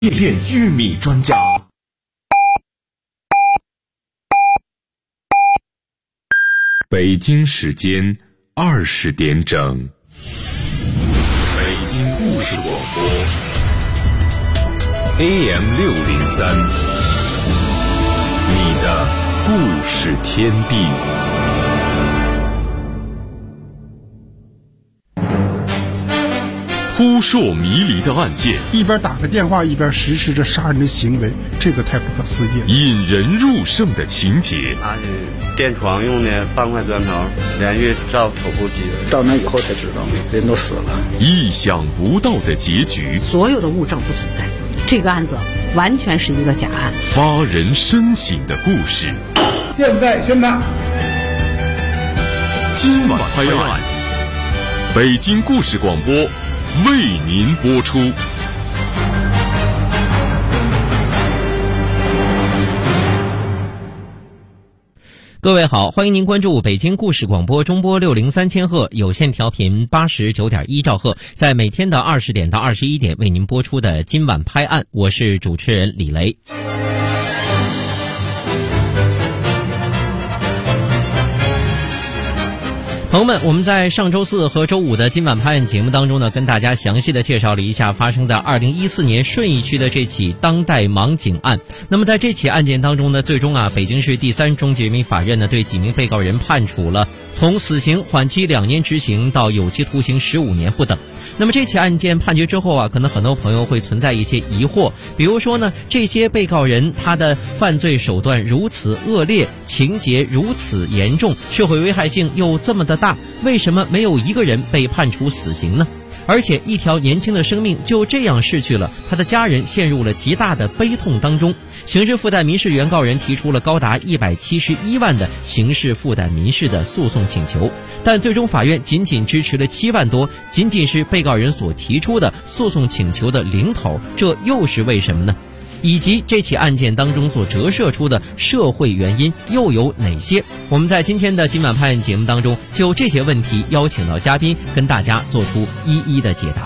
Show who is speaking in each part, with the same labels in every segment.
Speaker 1: 夜店玉米专家。
Speaker 2: 北京时间20点整，北京故事广播 AM603，你的故事天地。扑朔迷离的案件，
Speaker 3: 一边打个电话一边实施着杀人的行为，这个太不可思议了。
Speaker 2: 引人入胜的情节，
Speaker 4: 他是垫床用的半块砖头，连续照头部击人。
Speaker 5: 到那以后才知道，人都死了。
Speaker 2: 意想不到的结局，
Speaker 6: 所有的物证不存在，这个案子完全是一个假案。
Speaker 2: 发人深省的故事，
Speaker 5: 现在宣判。
Speaker 2: 今晚拍案，北京故事广播为您播出。
Speaker 7: 各位好，欢迎您关注北京故事广播中波603千赫有线调频89.1兆赫，在每天的20点到21点为您播出的今晚拍案，我是主持人李雷。朋友们，我们在上周四和周五的今晚拍案节目当中呢，跟大家详细的介绍了一下发生在2014年顺义区的这起当代盲井案。那么在这起案件当中呢，最终北京市第3中级人民法院呢对几名被告人判处了从死刑缓期2年执行到有期徒刑15年不等。那么这起案件判决之后可能很多朋友会存在一些疑惑，比如说呢，这些被告人他的犯罪手段如此恶劣，情节如此严重，社会危害性又这么的大，为什么没有一个人被判处死刑呢？而且一条年轻的生命就这样逝去了，他的家人陷入了极大的悲痛当中。刑事附带民事原告人提出了高达171万的刑事附带民事的诉讼请求，但最终法院仅仅支持了7万多，仅仅是被告人所提出的诉讼请求的零头，这又是为什么呢？以及这起案件当中所折射出的社会原因又有哪些？我们在今天的今晚拍案节目当中就这些问题邀请到嘉宾跟大家做出一一的解答。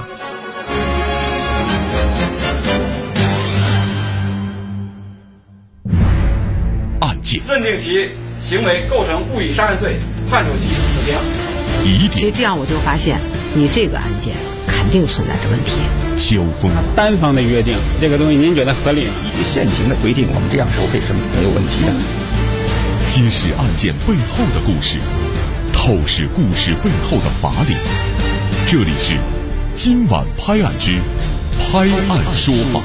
Speaker 2: 案件
Speaker 8: 认定其行为构成故意杀人罪，判处其死刑。
Speaker 6: 其实这样我就发现你这个案件肯定存在着问题。
Speaker 2: 交锋，
Speaker 5: 单方的约定这个东西您觉得合理吗？
Speaker 9: 依据现行的规定，我们这样收费是没有问题的。
Speaker 2: 揭示案件背后的故事，透视故事背后的法理。这里是今晚拍案之拍案说法。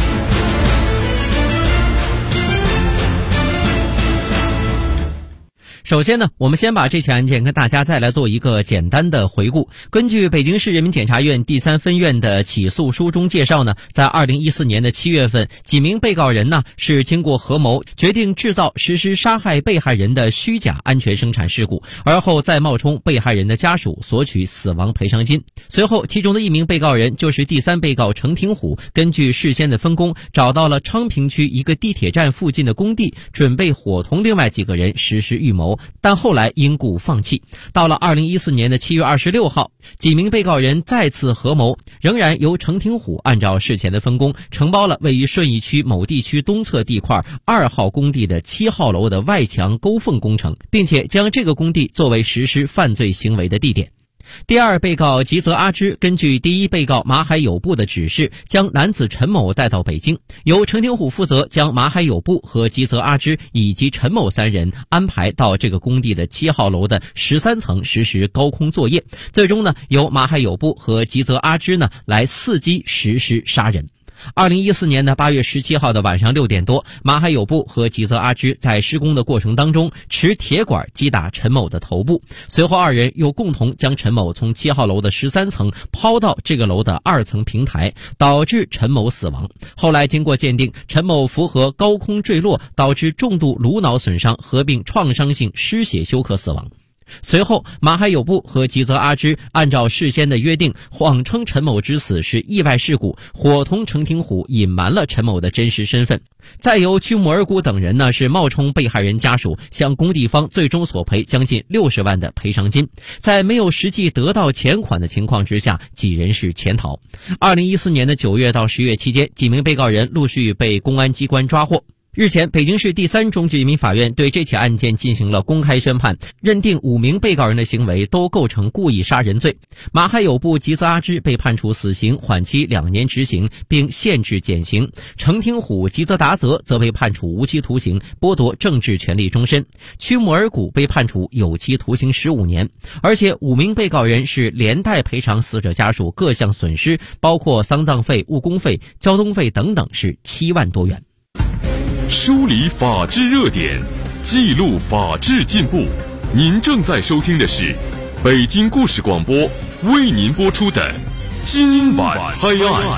Speaker 7: 首先呢，我们先把这起案件跟大家再来做一个简单的回顾。根据北京市人民检察院第3分院的起诉书中介绍呢，在2014年的7月份，几名被告人呢是经过合谋，决定制造实施杀害被害人的虚假安全生产事故，而后再冒充被害人的家属索取死亡赔偿金。随后，其中的一名被告人就是第3被告程廷虎，根据事先的分工，找到了昌平区一个地铁站附近的工地，准备伙同另外几个人实施预谋，但后来因故放弃。到了2014年的7月26号，几名被告人再次合谋，仍然由程廷虎按照事前的分工，承包了位于顺义区某地区东侧地块2号工地的7号楼的外墙勾缝工程，并且将这个工地作为实施犯罪行为的地点。第2被告吉泽阿芝根据第1被告马海友部的指示，将男子陈某带到北京，由程廷虎负责将马海友部和吉泽阿芝以及陈某3人安排到这个工地的7号楼的13层实施高空作业，最终呢由马海友部和吉泽阿芝呢来伺机实施杀人。2014年的8月17号的晚上6点多，马海友部和吉泽阿芝在施工的过程当中持铁管击打陈某的头部，随后2人又共同将陈某从7号楼的13层抛到这个楼的2层平台，导致陈某死亡。后来经过鉴定，陈某符合高空坠落导致重度颅脑损伤合并创伤性失血休克死亡。 随后，马海友部和吉泽阿之按照事先的约定，谎称陈某之死是意外事故，伙同程廷虎隐瞒了陈某的真实身份。再由曲木尔谷等人呢是冒充被害人家属，向工地方最终索赔将近60万的赔偿金。在没有实际得到钱款的情况之下，几人是潜逃。2014年的9月到10月期间，几名被告人陆续被公安机关抓获。日前，北京市第3中级人民法院对这起案件进行了公开宣判，认定5名被告人的行为都构成故意杀人罪。马海友部吉泽阿之被判处死刑，缓期2年执行，并限制减刑；程廷虎、吉泽达则被判处无期徒刑，剥夺政治权利终身；曲木尔谷被判处有期徒刑15年。而且5名被告人是连带赔偿死者家属各项损失，包括丧葬费、误工费、交通费等等，是7万多元。
Speaker 2: 梳理法治热点，记录法治进步。您正在收听的是北京故事广播为您播出的今晚拍案。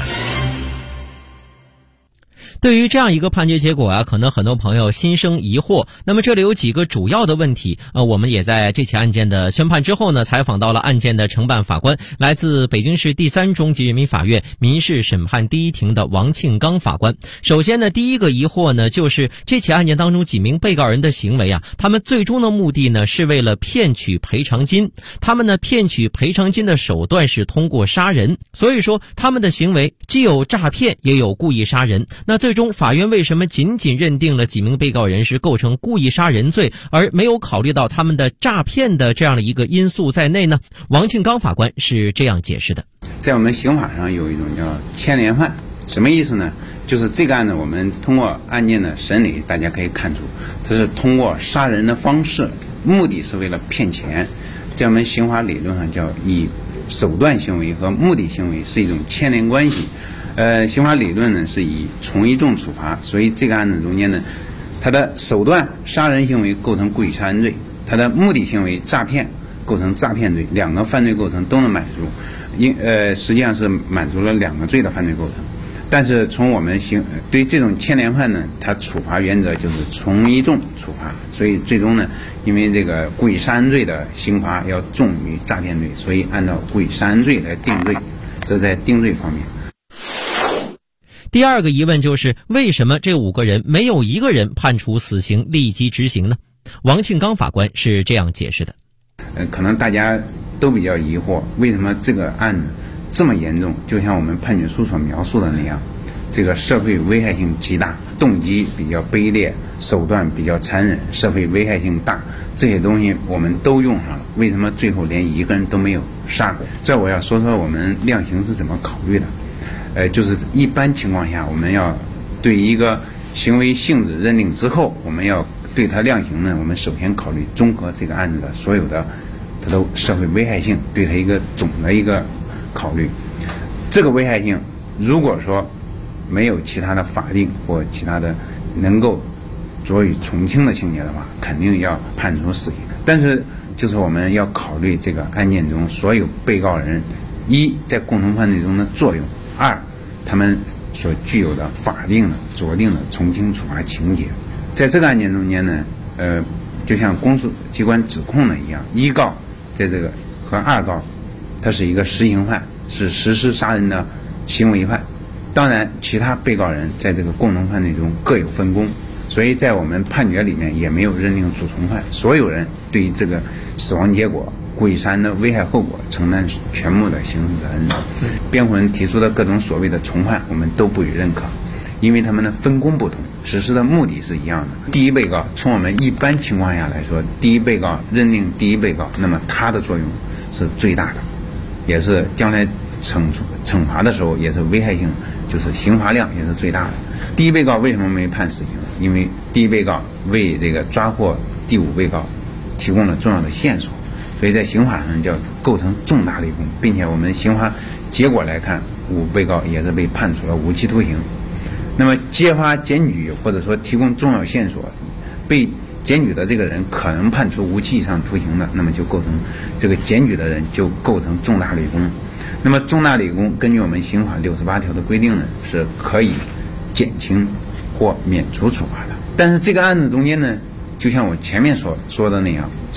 Speaker 7: 对于这样一个判决结果啊，可能很多朋友心生疑惑。那么这里有几个主要的问题，我们也在这起案件的宣判之后呢，采访到了案件的承办法官，来自北京市第3中级人民法院民事审判第1庭的王庆刚法官。首先呢，第一个疑惑呢，就是这起案件当中几名被告人的行为啊，他们最终的目的呢，是为了骗取赔偿金。他们呢，骗取赔偿金的手段是通过杀人，所以说他们的行为既有诈骗，也有故意杀人。那最终法院为什么仅仅认定了几名被告人是构成故意杀人罪，而没有考虑到他们的诈骗的这样的一个因素在内呢？王庆刚法官是这样解释的：
Speaker 10: 在我们刑法上有一种叫牵连犯，什么意思呢？就是这个案子我们通过案件的审理，大家可以看出它是通过杀人的方式，目的是为了骗钱。在我们刑法理论上叫以手段行为和目的行为是一种牵连关系。刑法理论呢是以从一重处罚，所以这个案子中间呢，它的手段杀人行为构成故意杀人罪，它的目的行为诈骗构成诈骗罪，2个犯罪构成都能满足，实际上是满足了2个罪的犯罪构成。但是从我们对这种牵连犯呢，它处罚原则就是从一重处罚，所以最终呢，因为这个故意杀人罪的刑罚要重于诈骗罪，所以按照故意杀人罪来定罪，这在定罪方面。
Speaker 7: 第二个疑问就是为什么这5个人没有1个人判处死刑立即执行呢？王庆刚法官是这样解释的：
Speaker 10: 可能大家都比较疑惑，为什么这个案子这么严重？就像我们判决书所描述的那样，这个社会危害性极大，动机比较卑劣，手段比较残忍，社会危害性大，这些东西我们都用上了，为什么最后连1个人都没有杀过？这我要说说我们量刑是怎么考虑的。就是一般情况下，我们要对一个行为性质认定之后，我们要对它量刑呢，我们首先考虑综合这个案子的所有的它的社会危害性，对它一个总的一个考虑。这个危害性如果说没有其他的法定或其他的能够佐予从轻的情节的话，肯定要判处死刑。但是就是我们要考虑这个案件中所有被告人一在共同犯罪中的作用，2他们所具有的法定的酌定的从轻处罚情节。在这个案件中间呢，就像公诉机关指控的一样，1告在这个和2告，它是一个实行犯，是实施杀人的行为犯。当然其他被告人在这个共同犯罪中各有分工，所以在我们判决里面也没有认定主从犯，所有人对于这个死亡结果故意杀人的危害后果承担全部的刑事责任。辩护人提出的各种所谓的从犯我们都不予认可，因为他们的分工不同，实施的目的是一样的。第一被告从我们一般情况下来说，第一被告认定第一被告，那么他的作用是最大的，也是将来惩罚的时候也是危害性，就是刑罚量也是最大的。第一被告为什么没判死刑？因为第一被告为这个抓获第5被告提供了重要的线索，所以在刑法上叫构成重大立功，并且我们刑罚结果来看，5被告也是被判处了无期徒刑。那么揭发检举或者说提供重要线索，被检举的这个人可能判处无期以上徒刑的，那么就构成这个检举的人就构成重大立功。那么重大立功根据我们刑法68条的规定呢，是可以减轻或免除处罚的。但是这个案子中间呢，就像我前面所说的那样，这个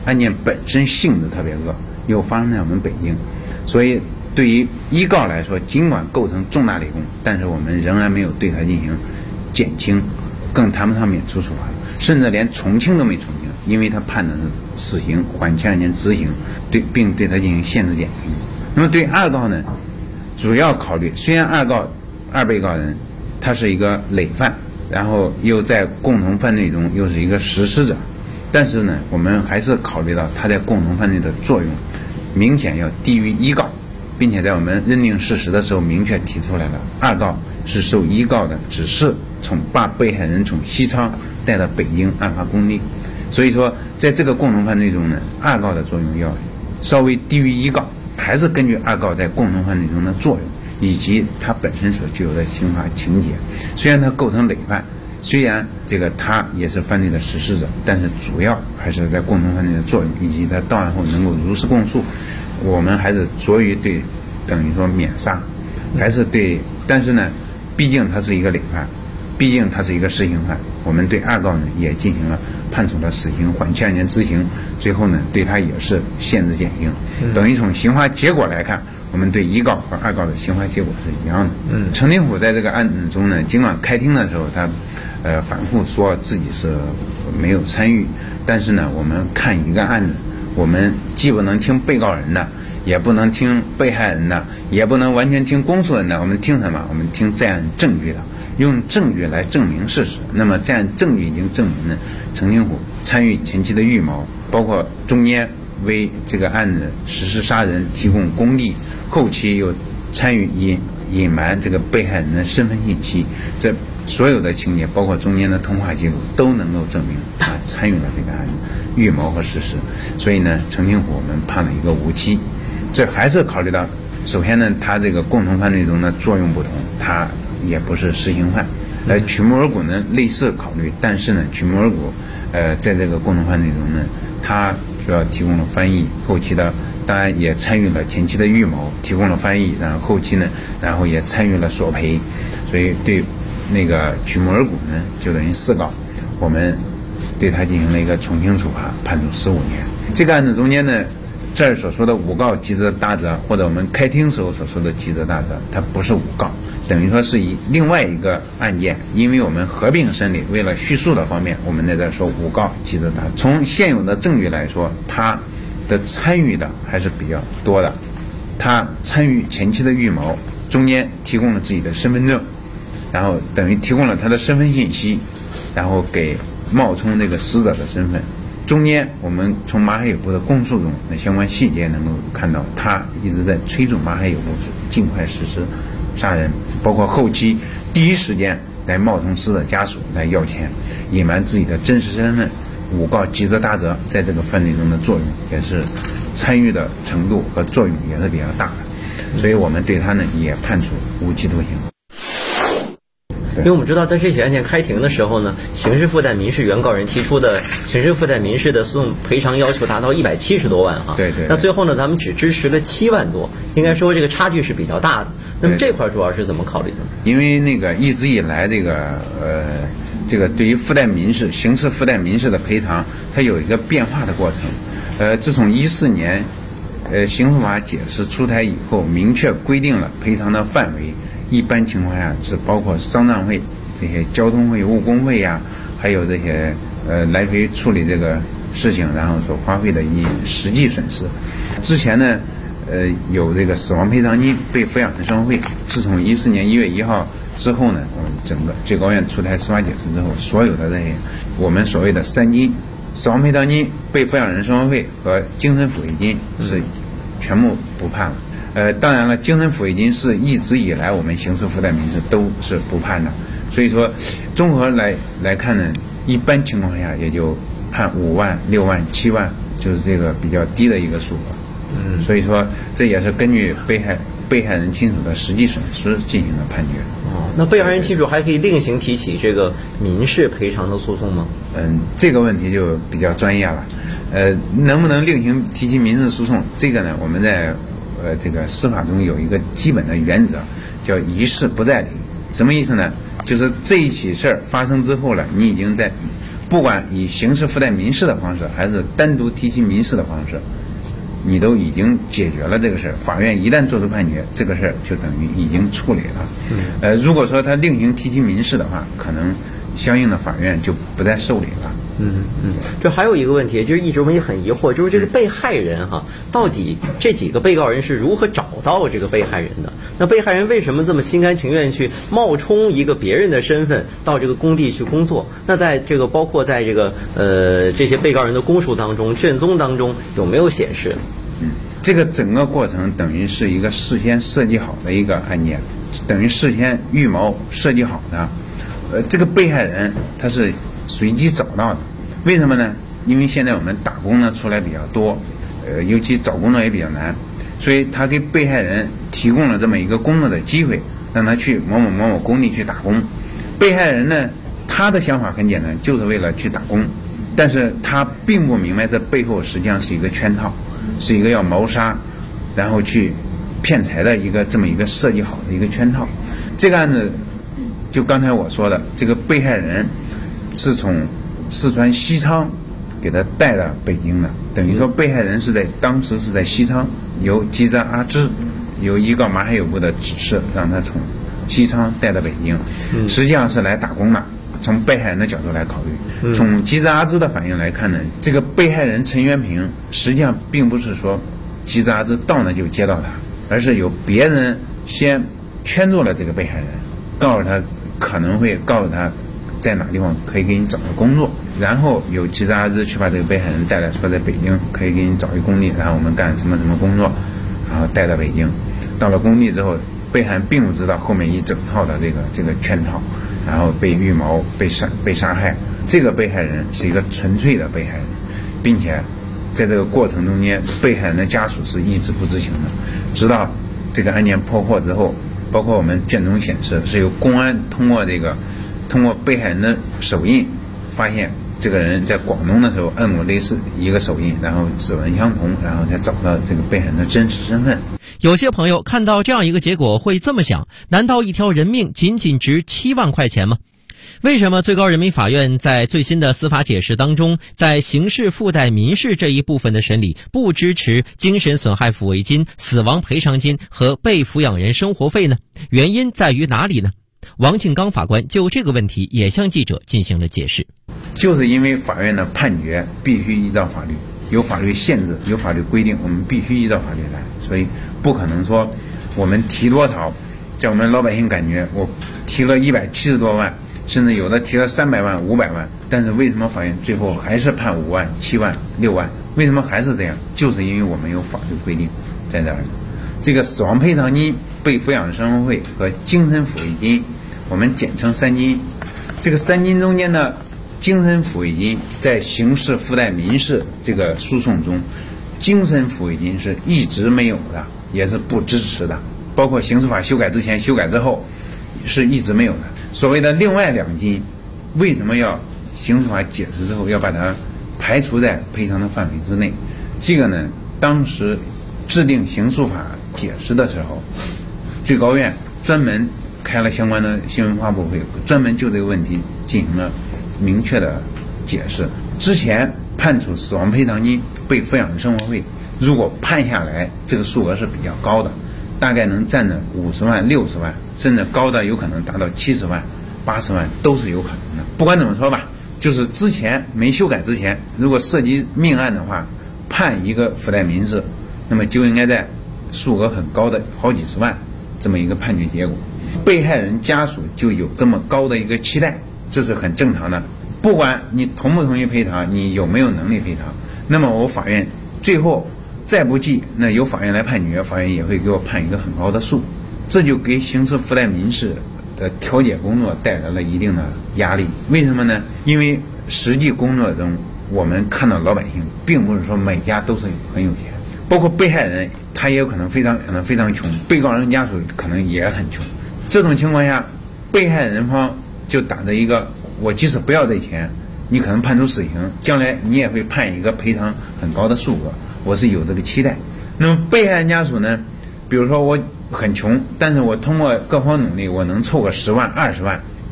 Speaker 10: 案件本身性质特别恶，又发生在我们北京，所以对于依告来说，尽管构成重大立功，但是我们仍然没有对他进行减轻，更谈不上免除处罚，甚至连从轻都没从轻，因为他判的是死刑，缓期2年执行，并对他进行限制减刑。那么对二告呢，主要考虑，虽然二被告人他是一个累犯，然后又在共同犯罪中又是一个实施者，但是呢，我们还是考虑到他在共同犯罪的作用明显要低于一告，并且在我们认定事实的时候明确提出来了，二告是受一告的指示，把被害人从西昌带到北京案发工地。所以说，在这个共同犯罪中呢，二告的作用要稍微低于一告，还是根据二告在共同犯罪中的作用，以及它本身所具有的刑罚情节。虽然它构成累犯，虽然这个他也是犯罪的实施者，但是主要还是在共同犯罪的作用，以及他到案后能够如实供述，我们还是着于对等于说免杀，还是对。但是呢，毕竟他是一个累犯，毕竟他是一个实行犯，我们对二告呢也进行了判处了死刑，缓期2年执行，最后呢对他也是限制减刑，等于从刑罚结果来看，我们对一告和二告的刑罚结果是一样的。程廷虎在这个案子中呢，尽管开庭的时候他反复说自己是没有参与，但是呢，我们看一个案子，我们既不能听被告人的，也不能听被害人的，也不能完全听公诉人的，我们听什么？我们听在案证据的，用证据来证明事实。那么在案证据已经证明呢，程廷虎参与前期的预谋，包括中间为这个案子实施杀人提供工地，后期又参与隐瞒这个被害人的身份信息，这所有的情节，包括中间的通话记录，都能够证明他参与了这个案子预谋和实施。所以呢，程廷虎我们判了一个无期。这还是考虑到，首先呢，他这个共同犯罪中的作用不同，他也不是实行犯。曲木尔谷呢类似考虑，但是呢，曲木尔谷在这个共同犯罪中呢，他主要提供了翻译，后期的当然也参与了前期的预谋，提供了翻译，然后后期呢，然后也参与了索赔，所以对那个曲木尔谷呢，就等于4告，我们对他进行了一个从轻处罚，判处15年。这个案子中间呢，这儿所说的5告及责大责，或者我们开庭时候所说的及责大责，它不是5告，等于说是以另外一个案件，因为我们合并审理，为了叙述的方面，我们在这说5告及责大责。从现有的证据来说，他的参与的还是比较多的，他参与前期的预谋，中间提供了自己的身份证，然后等于提供了他的身份信息，然后给冒充这个死者的身份。中间我们从马海友部的供述中的相关细节能够看到，他一直在催促马海友部尽快实施杀人，包括后期第一时间来冒充死者家属来要钱，隐瞒自己的真实身份。5告及责大责在这个犯罪中的作用也是参与的程度和作用也是比较大的，所以我们对他呢也判处无期徒刑。
Speaker 7: 因为我们知道，在这起案件开庭的时候呢，刑事附带民事原告人提出的刑事附带民事的诉讼赔偿要求达到170多万啊。
Speaker 10: 对。
Speaker 7: 那最后呢，咱们只支持了7万多，应该说这个差距是比较大的。那么这块主要是怎么考虑的？
Speaker 10: 因为那个一直以来这个对于附带民事、刑事附带民事的赔偿，它有一个变化的过程。自从14年，刑诉法解释出台以后，明确规定了赔偿的范围。一般情况下只包括丧葬费、这些交通费、误工费呀，还有这些来回处理这个事情，然后所花费的一实际损失。之前呢，有这个死亡赔偿金、被抚养人生活费。自从14年1月1号之后呢，整个最高院出台司法解释之后，所有的这些我们所谓的3金、死亡赔偿金、被抚养人生活费和精神抚慰金是全部不判了。当然了，精神抚慰金是一直以来我们刑事附带民事都是不判的，所以说综合来看呢，一般情况下也就判5万、6万、7万，就是这个比较低的一个数额。所以说这也是根据被害人亲属的实际损失进行的判决。
Speaker 7: 那被害人亲属还可以另行提起这个民事赔偿的诉讼吗？
Speaker 10: 这个问题就比较专业了。能不能另行提起民事诉讼？这个呢，我们在这个司法中有一个基本的原则，叫一事不再理。什么意思呢？就是这一起事儿发生之后了，你已经在不管以刑事附带民事的方式，还是单独提起民事的方式，你都已经解决了这个事儿。法院一旦做出判决，这个事儿就等于已经处理了。如果说他另行提起民事的话，可能相应的法院就不再受理了。
Speaker 7: 这还有一个问题，就是一直我们也很疑惑，就是这个被害人到底这几个被告人是如何找到这个被害人的？那被害人为什么这么心甘情愿去冒充一个别人的身份到这个工地去工作？那在这个包括在这个这些被告人的供述当中、卷宗当中有没有显示？
Speaker 10: 这个整个过程等于是一个事先设计好的一个案件，等于事先预谋设计好的。这个被害人他是随机找到的，为什么呢？因为现在我们打工呢出来比较多，尤其找工作也比较难，所以他给被害人提供了这么一个工作的机会，让他去某某工地去打工。被害人呢，他的想法很简单，就是为了去打工，但是他并不明白这背后实际上是一个圈套，是一个要谋杀，然后去骗财的这么一个设计好的一个圈套。这个案子就刚才我说的，这个被害人是从四川西昌给他带到北京的，等于说被害人当时是在西昌，由记者阿芝由依告马海友部的指示，让他从西昌带到北京，实际上是来打工的。从被害人的角度来考虑，从记者阿芝的反应来看呢，这个被害人陈元平实际上并不是说记者阿芝到那就接到他，而是有别人先圈住了这个被害人，告诉他可能会告诉他在哪地方可以给你找个工作，然后有记者阿芝去把这个被害人带来，说在北京可以给你找一工地，然后我们干什么什么工作，然后带到北京。到了工地之后，被害人并不知道后面一整套的这个圈套，然后被预谋被杀害。这个被害人是一个纯粹的被害人，并且在这个过程中间，被害人的家属是一直不知情的，直到这个案件破获之后，包括我们卷宗显示是由公安通过被害人的手印，发现这个人在广东的时候按过类似一个手印，然后指纹相同，然后才找到这个被害人的真实身份。
Speaker 7: 有些朋友看到这样一个结果会这么想，难道一条人命仅仅值7万块钱吗？为什么最高人民法院在最新的司法解释当中，在刑事附带民事这一部分的审理不支持精神损害抚慰金、死亡赔偿金和被抚养人生活费呢？原因在于哪里呢？王庆刚法官就这个问题也向记者进行了解释。
Speaker 10: 就是因为法院的判决必须依照法律，有法律限制，有法律规定，我们必须依照法律来，所以不可能说我们提多少，在我们老百姓感觉我提了170多万，甚至有的提了300万、500万，但是为什么法院最后还是判5万、7万、6万？为什么还是这样？就是因为我们有法律规定在这儿的。这个死亡赔偿金、被抚养生活费和精神抚慰金，我们简称3金。这个3金中间的精神抚慰金，在刑事附带民事这个诉讼中，精神抚慰金是一直没有的，也是不支持的，包括刑事法修改之前、修改之后是一直没有的。所谓的另外2金，为什么要刑事法解释之后要把它排除在赔偿的范围之内？这个呢，当时制定刑诉法解释的时候，最高院专门开了相关的新闻发布会，专门就这个问题进行了明确的解释。之前判处死亡赔偿金、被抚养生活费，如果判下来这个数额是比较高的，大概能占着50万、60万，甚至高的有可能达到70万、80万都是有可能的。不管怎么说吧，就是之前没修改之前，如果涉及命案的话，判一个附带民事，那么就应该在数额很高的好几十万这么一个判决结果。被害人家属就有这么高的一个期待，这是很正常的。不管你同不同意赔偿，你有没有能力赔偿，那么我法院最后再不济，那由法院来判决，法院也会给我判一个很高的数，这就给刑事附带民事的调解工作带来了一定的压力。为什么呢？因为实际工作中我们看到老百姓并不是说每家都是很有钱，包括被害人他也有可能非常穷，被告人家属可能也很穷。这种情况下，被害人方就打着一个我即使不要这钱，你可能判处死刑，将来你也会判一个赔偿很高的数额，我是有这个期待。那么被害人家属呢，比如说我很穷，但是我通过各方努力，我能凑个10万、20万，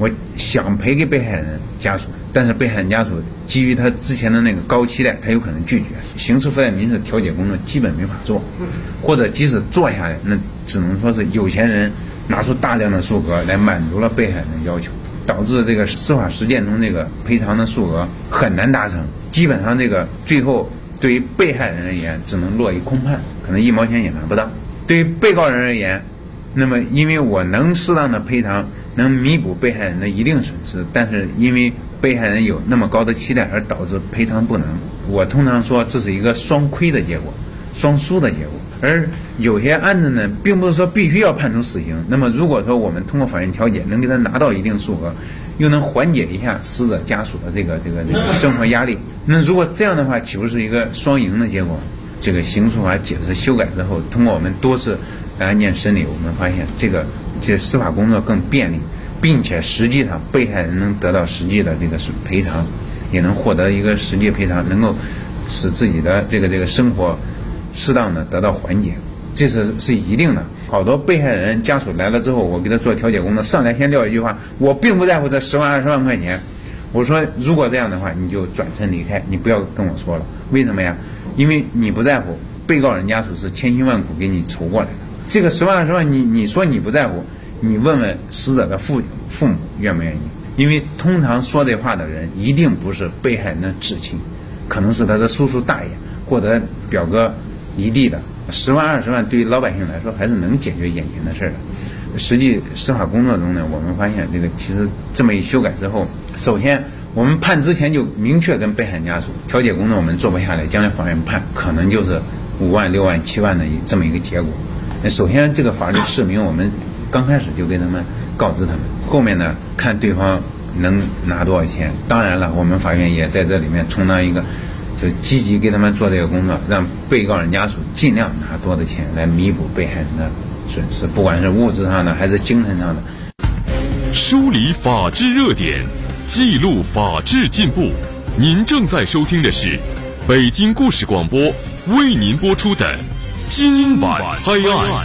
Speaker 10: 我想赔给被害人家属，但是被害人家属基于他之前的那个高期待，他有可能拒绝，刑事附带民事调解工作基本没法做，或者即使做下来，那只能说是有钱人拿出大量的数额来满足了被害人的要求，导致这个司法实践中这个赔偿的数额很难达成，基本上这个最后对于被害人而言只能落一空判，可能1毛钱也拿不到。对于被告人而言，那么因为我能适当的赔偿，能弥补被害人的一定损失，但是因为被害人有那么高的期待而导致赔偿不能，我通常说这是一个双亏的结果，双输的结果。而有些案子呢，并不是说必须要判处死刑，那么如果说我们通过法院调解能给他拿到一定数额，又能缓解一下死者家属的这个生活压力，那如果这样的话岂不是一个双赢的结果？这个刑诉法解释修改之后，通过我们多次案件审理，我们发现这司法工作更便利，并且实际上被害人能得到实际的这个赔偿，也能获得一个实际赔偿，能够使自己的这个生活适当的得到缓解，这是一定的。好多被害人家属来了之后，我给他做调解工作，上来先撂一句话：我并不在乎这10万20万块钱。我说如果这样的话，你就转身离开，你不要跟我说了。为什么呀？因为你不在乎，被告人家属是千辛万苦给你筹过来的。这个10万20万，你说你不在乎，你问问死者的父母愿不愿意？因为通常说这话的人一定不是被害人的至亲，可能是他的叔叔大爷或者表哥姨弟的。10万20万对于老百姓来说还是能解决眼前的事的。实际司法工作中呢，我们发现这个其实这么一修改之后，首先我们判之前就明确跟被害人家属调解工作我们做不下来，将来法院判可能就是5万6万7万的这么一个结果。首先这个法律释明我们刚开始就跟他们告知他们，后面呢看对方能拿多少钱。当然了，我们法院也在这里面充当一个就积极给他们做这个工作，让被告人家属尽量拿多的钱来弥补被害人的损失，不管是物质上的还是精神上的。
Speaker 2: 梳理法治热点，记录法治进步。您正在收听的是北京故事广播为您播出的今晚拍案。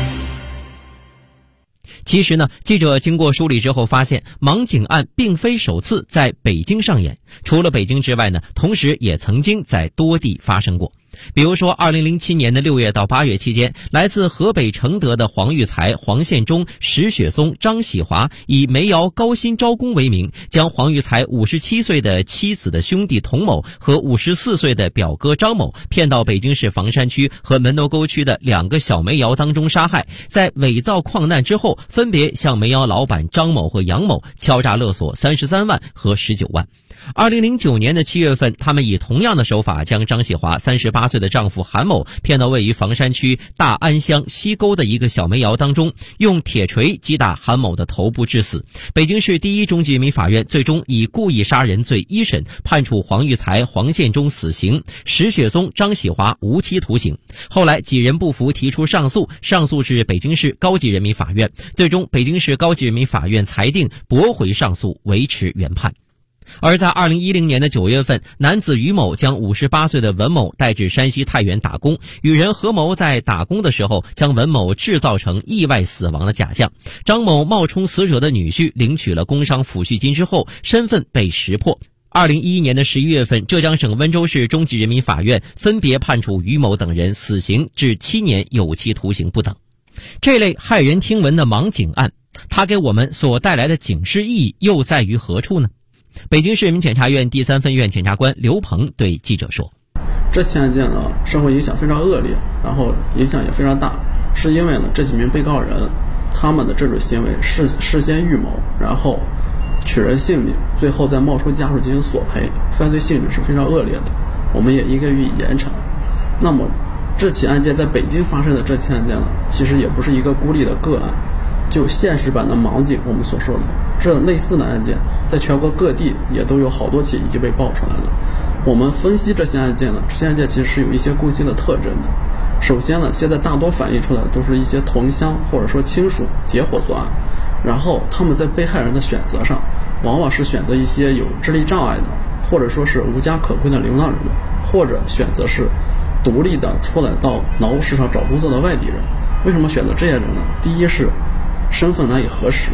Speaker 7: 其实呢，记者经过梳理之后发现，盲井案并非首次在北京上演，除了北京之外呢，同时也曾经在多地发生过。比如说2007年的6月到8月期间，来自河北承德的黄玉才、黄宪忠、石雪松、张喜华以煤窑高薪招工为名，将黄玉才57岁的妻子的兄弟童某和54岁的表哥张某骗到北京市房山区和门头沟区的2个小煤窑当中杀害，在伪造矿难之后，分别向煤窑老板张某和杨某敲诈勒索33万和19万。2009年的7月份，他们以同样的手法将张喜华38岁的丈夫韩某骗到位于房山区大安乡西沟的一个小煤窑当中，用铁锤击打韩某的头部致死。北京市第一中级人民法院最终以故意杀人罪一审判处黄玉才、黄宪忠死刑，石雪松、张喜华无期徒刑。后来几人不服提出上诉，上诉至北京市高级人民法院，最终北京市高级人民法院裁定驳回上诉，维持原判。而在2010年的9月份，男子于某将58岁的文某带至山西太原打工，与人合谋在打工的时候将文某制造成意外死亡的假象。张某冒充死者的女婿领取了工伤抚恤金之后，身份被识破。2011年的11月份，浙江省温州市中级人民法院分别判处于某等人死刑至7年有期徒刑不等。这类骇人听闻的盲井案，它给我们所带来的警示意义又在于何处呢？北京市人民检察院第3分院检察官刘鹏对记者说：
Speaker 11: 这起案件呢，社会影响非常恶劣，然后影响也非常大，是因为呢这几名被告人他们的这种行为事先预谋，然后取人性命，最后再冒充家属进行索赔，犯罪性质是非常恶劣的，我们也应该予以严惩。那么这起案件在北京发生的这起案件呢，其实也不是一个孤立的个案，就现实版的盲井我们所说的这类似的案件，在全国各地也都有好多起已经被爆出来了。我们分析这些案件呢，这些案件其实是有一些共性的特征的。首先呢，现在大多反映出来的都是一些同乡或者说亲属结伙作案，然后他们在被害人的选择上，往往是选择一些有智力障碍的，或者说是无家可归的流浪人，或者选择是独立的出来到劳务市场找工作的外地人。为什么选择这些人呢？第一是身份难以核实，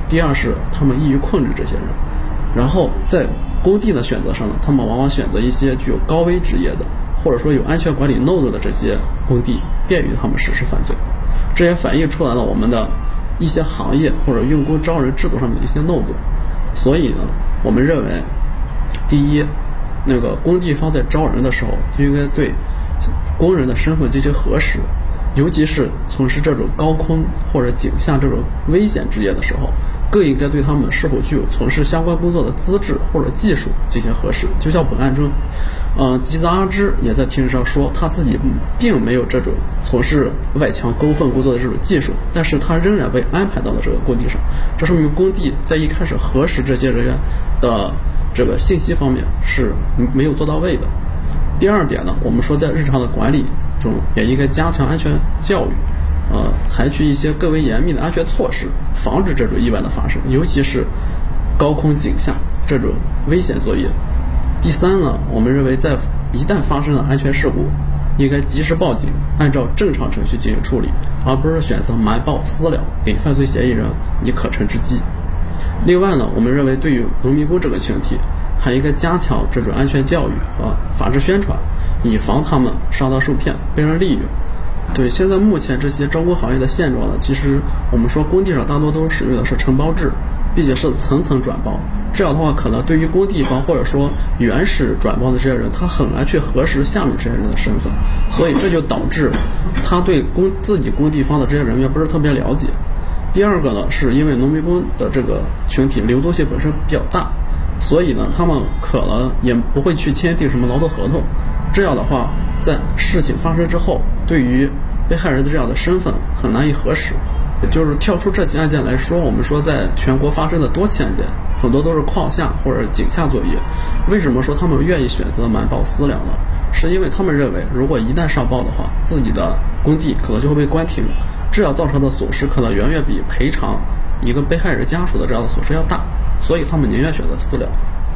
Speaker 11: 第二是他们易于控制这些人。然后在工地的选择上呢，他们往往选择一些具有高危职业的，或者说有安全管理漏洞的这些工地，便于他们实施犯罪。这也反映出来了我们的一些行业或者用工招人制度上面的一些漏洞。所以呢，我们认为，第一，那个工地方在招人的时候，就应该对工人的身份进行核实，尤其是从事这种高空或者井下这种危险职业的时候，更应该对他们是否具有从事相关工作的资质或者技术进行核实。就像本案中，吉泽阿之也在庭上说，他自己并没有这种从事外墙勾缝工作的这种技术，但是他仍然被安排到了这个工地上。这说明工地在一开始核实这些人员的这个信息方面是没有做到位的。第二点呢，我们说在日常的管理中也应该加强安全教育，采取一些更为严密的安全措施，防止这种意外的发生，尤其是高空井下这种危险作业。第三呢，我们认为在一旦发生了安全事故，应该及时报警，按照正常程序进行处理，而不是选择瞒报私了，给犯罪嫌疑人以可乘之机。另外呢，我们认为对于农民工这个群体，还应该加强这种安全教育和法制宣传，以防他们上当受骗，被人利用。对，现在目前这些招工行业的现状呢，其实我们说工地上大多都使用的是承包制，并且是层层转包。这样的话，可能对于工地方或者说原始转包的这些人，他很难去核实下面这些人的身份，所以这就导致他对自己工地方的这些人员不是特别了解。第二个呢，是因为农民工的这个群体流动性本身比较大，所以呢，他们可能也不会去签订什么劳动合同。这样的话，在事情发生之后，对于被害人的这样的身份很难以核实。就是跳出这起案件来说，我们说在全国发生的多起案件，很多都是矿下或者井下作业。为什么说他们愿意选择瞒报私了呢？是因为他们认为，如果一旦上报的话，自己的工地可能就会被关停，这样造成的损失可能远远比赔偿一个被害人家属的这样的损失要大，所以他们宁愿选择私了。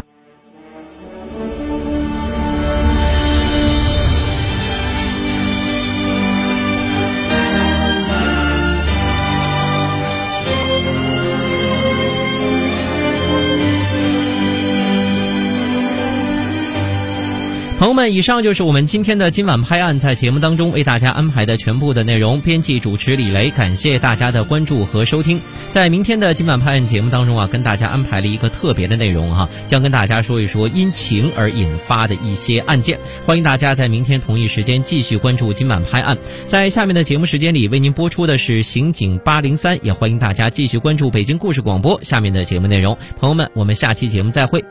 Speaker 7: 朋友们，以上就是我们今天的今晚拍案，在节目当中为大家安排的全部的内容。编辑主持李雷，感谢大家的关注和收听。在明天的今晚拍案节目当中跟大家安排了一个特别的内容将跟大家说一说因情而引发的一些案件。欢迎大家在明天同一时间继续关注今晚拍案。在下面的节目时间里为您播出的是刑警803，也欢迎大家继续关注北京故事广播下面的节目内容。朋友们，我们下期节目再会。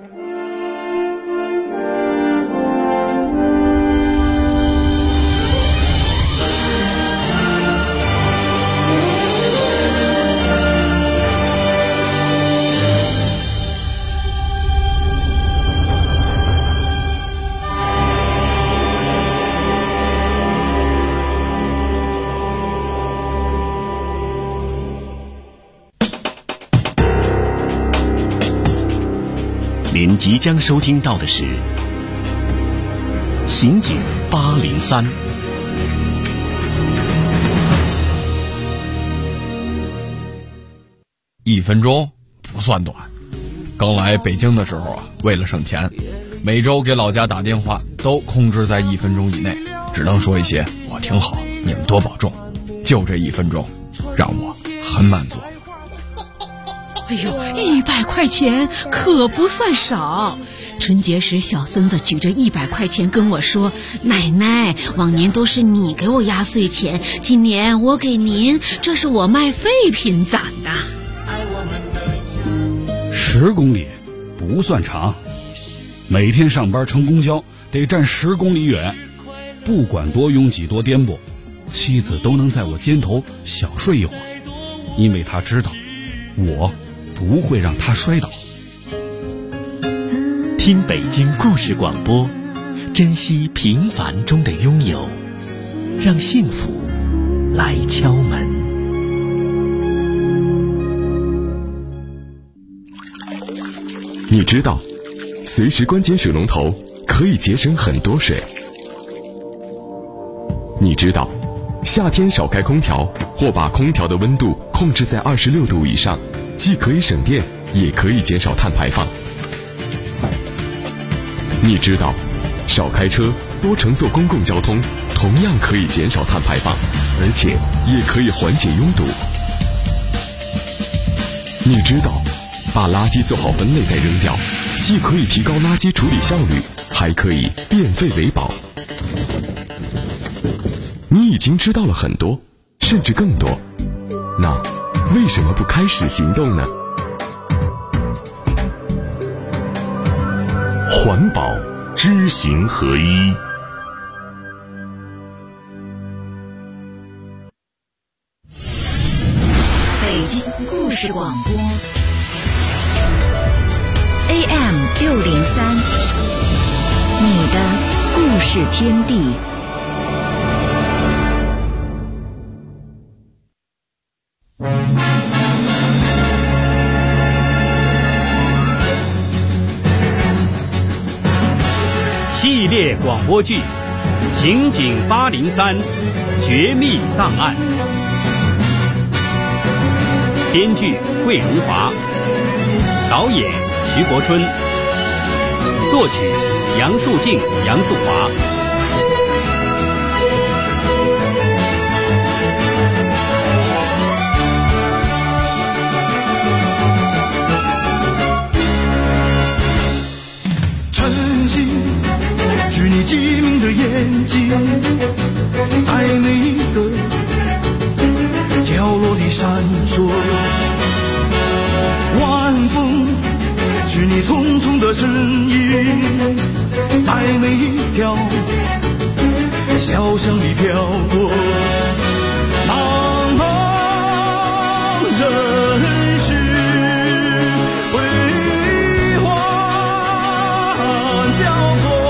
Speaker 1: 您即将收听到的是刑警803。
Speaker 12: 1分钟不算短。刚来北京的时候为了省钱，每周给老家打电话都控制在1分钟以内，只能说一些我挺好，你们多保重。就这1分钟，让我很满足。
Speaker 13: 哎呦，100块钱可不算少。春节时小孙子举着100块钱跟我说，奶奶，往年都是你给我压岁钱，今年我给您，这是我卖废品攒的。
Speaker 14: 10公里不算长，每天上班乘公交得站10公里远，不管多拥挤多颠簸，妻子都能在我肩头小睡一会儿，因为她知道我不会让他摔倒。
Speaker 1: 听北京故事广播，珍惜平凡中的拥有，让幸福来敲门。
Speaker 2: 你知道，随时关紧水龙头可以节省很多水。你知道，夏天少开空调或把空调的温度控制在26度以上， 既可以省电，也可以减少碳排放。你知道，少开车，多乘坐公共交通，同样可以减少碳排放，而且也可以缓解拥堵。你知道，把垃圾做好分类再扔掉，既可以提高垃圾处理效率，还可以变废为宝。你已经知道了很多，甚至更多，那为什么不开始行动呢？
Speaker 1: 环保知行合一。
Speaker 15: 北京故事广播 AM603，你的故事天地。
Speaker 16: 系列广播剧《刑警803绝密档案》，编剧桂荣华，导演徐国春，作曲杨树静、杨树华。
Speaker 17: 是你机敏的眼睛，在每一个角落里闪烁。晚风是你匆匆的身影，在每一条小巷里飘过。茫茫人世悲欢交错，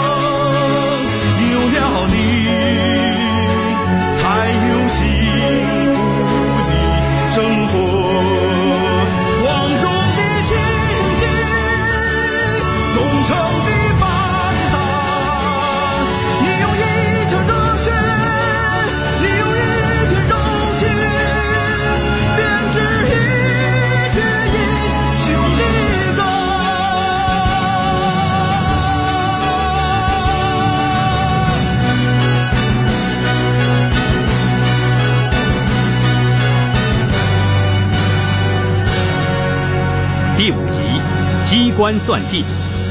Speaker 16: 第5集机关算尽。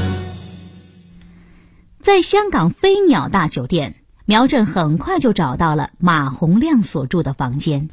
Speaker 18: 在香港飞鸟大酒店，苗振很快就找到了马洪亮所住的房间。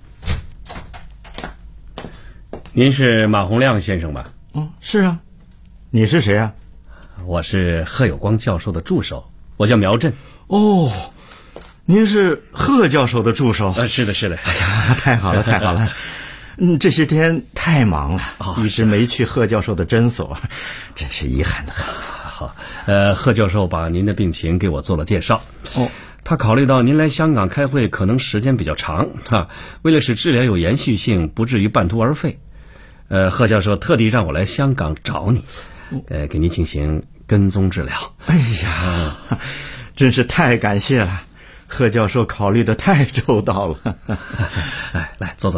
Speaker 19: 您是马洪亮先生吧？
Speaker 20: 是啊。你是谁啊？
Speaker 19: 我是贺有光教授的助手，我叫苗振。
Speaker 20: 哦，您是贺教授的助手？
Speaker 19: 是的，是的。
Speaker 20: 哎呀，太好了，太好了。这些天太忙了，一直没去贺教授的诊所，真是遗憾的很。
Speaker 19: 好，贺教授把您的病情给我做了介绍。他考虑到您来香港开会可能时间比较长为了使治疗有延续性，不至于半途而废，贺教授特地让我来香港找你，给您进行跟踪治疗。
Speaker 20: 哎呀，真是太感谢了，贺教授考虑的太周到了。
Speaker 19: 来，坐。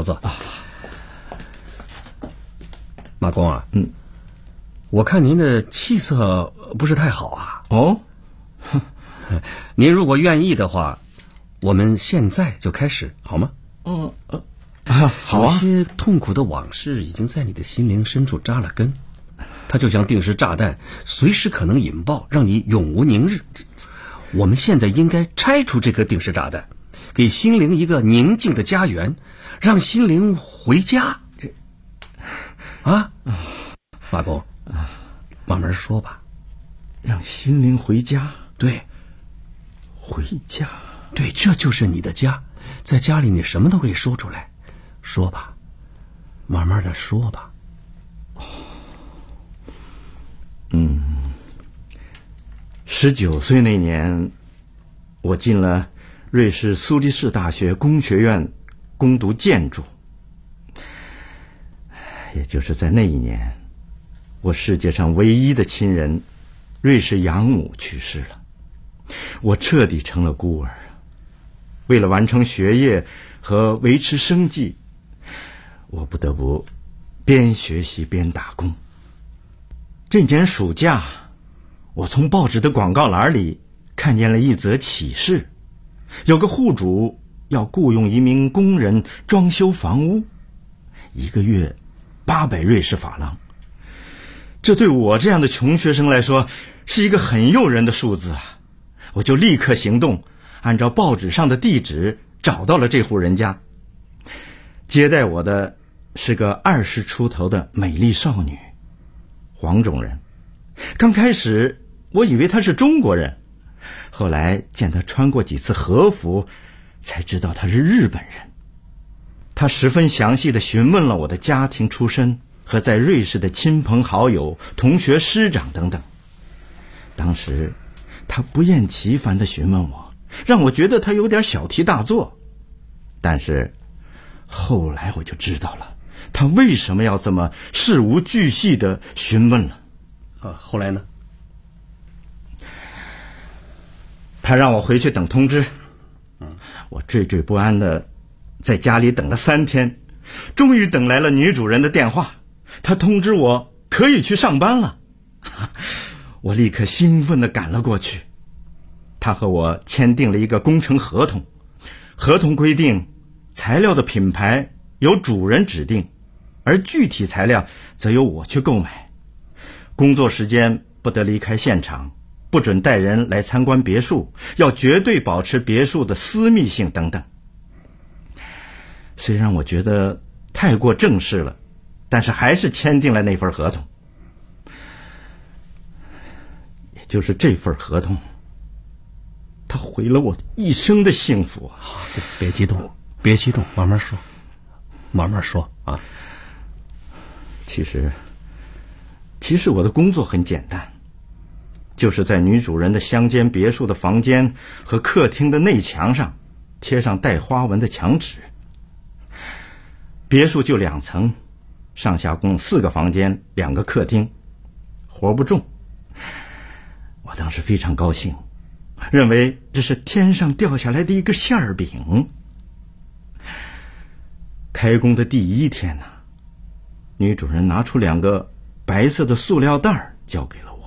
Speaker 19: 马公啊，我看您的气色不是太好啊。您如果愿意的话，我们现在就开始好吗？
Speaker 20: 好啊。
Speaker 19: 有些痛苦的往事已经在你的心灵深处扎了根，它就像定时炸弹，随时可能引爆，让你永无宁日。我们现在应该拆除这颗定时炸弹，给心灵一个宁静的家园，让心灵回家。马公，慢慢说吧。
Speaker 20: 让心灵回家。
Speaker 19: 对，
Speaker 20: 回家。
Speaker 19: 对，这就是你的家。在家里你什么都可以说出来，说吧，慢慢的说吧。
Speaker 20: 19岁那年，我进了瑞士苏黎世大学工学院攻读建筑。也就是在那一年，我世界上唯一的亲人瑞士养母去世了，我彻底成了孤儿。为了完成学业和维持生计，我不得不边学习边打工。这年暑假，我从报纸的广告栏里看见了一则启事，有个户主要雇佣一名工人装修房屋，1个月800瑞士法郎。这对我这样的穷学生来说是一个很诱人的数字啊！我就立刻行动，按照报纸上的地址找到了这户人家。接待我的是个20出头的美丽少女，黄种人。刚开始我以为她是中国人，后来见她穿过几次和服，才知道她是日本人。她十分详细地询问了我的家庭出身和在瑞士的亲朋好友、同学师长等等。当时她不厌其烦地询问我，让我觉得她有点小题大做。但是后来我就知道了她为什么要这么事无巨细地询问了。
Speaker 19: 后来呢？
Speaker 20: 她让我回去等通知。我惴惴不安地在家里等了3天，终于等来了女主人的电话。她通知我可以去上班了。我立刻兴奋地赶了过去。她和我签订了一个工程合同，合同规定材料的品牌由主人指定，而具体材料则由我去购买。工作时间不得离开现场，不准带人来参观别墅，要绝对保持别墅的私密性等等。虽然我觉得太过正式了，但是还是签订了那份合同。也就是这份合同，它毁了我一生的幸福啊！
Speaker 19: 别激动，别激动，慢慢说，慢慢说啊。
Speaker 20: 其实我的工作很简单，就是在女主人的乡间别墅的房间和客厅的内墙上贴上带花纹的墙纸。别墅就2层，上下共4个房间，2个客厅，活不重。我当时非常高兴，认为这是天上掉下来的一个馅儿饼。开工的第1天呢，女主人拿出2个白色的塑料袋交给了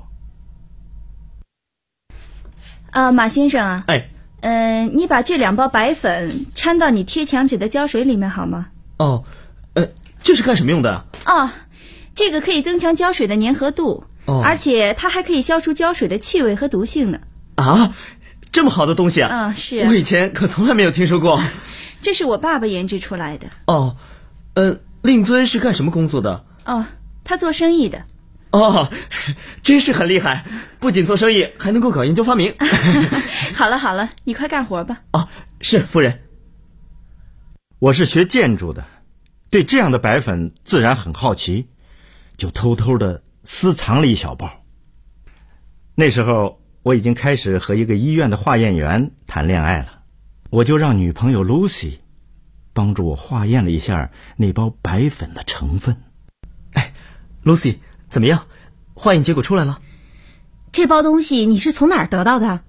Speaker 20: 我。
Speaker 21: 马先生啊，你把这2包白粉掺到你贴墙纸的胶水里面好吗？
Speaker 22: 这是干什么用的？
Speaker 21: 这个可以增强胶水的粘合度，而且它还可以消除胶水的气味和毒性呢。
Speaker 22: 这么好的东西啊！
Speaker 21: 是
Speaker 22: 我以前可从来没有听说过。
Speaker 21: 这是我爸爸研制出来的。
Speaker 22: 令尊是干什么工作的？
Speaker 21: 他做生意的。
Speaker 22: 真是很厉害，不仅做生意，还能够搞研究发明。
Speaker 21: 好了，你快干活吧。
Speaker 22: 是夫人。
Speaker 20: 我是学建筑的，对这样的白粉自然很好奇，就偷偷的私藏了一小包。那时候我已经开始和一个医院的化验员谈恋爱了，我就让女朋友 Lucy 帮助我化验了一下那包白粉的成分。
Speaker 22: Lucy， 怎么样？化验结果出来了？
Speaker 23: 这包东西你是从哪儿得到的？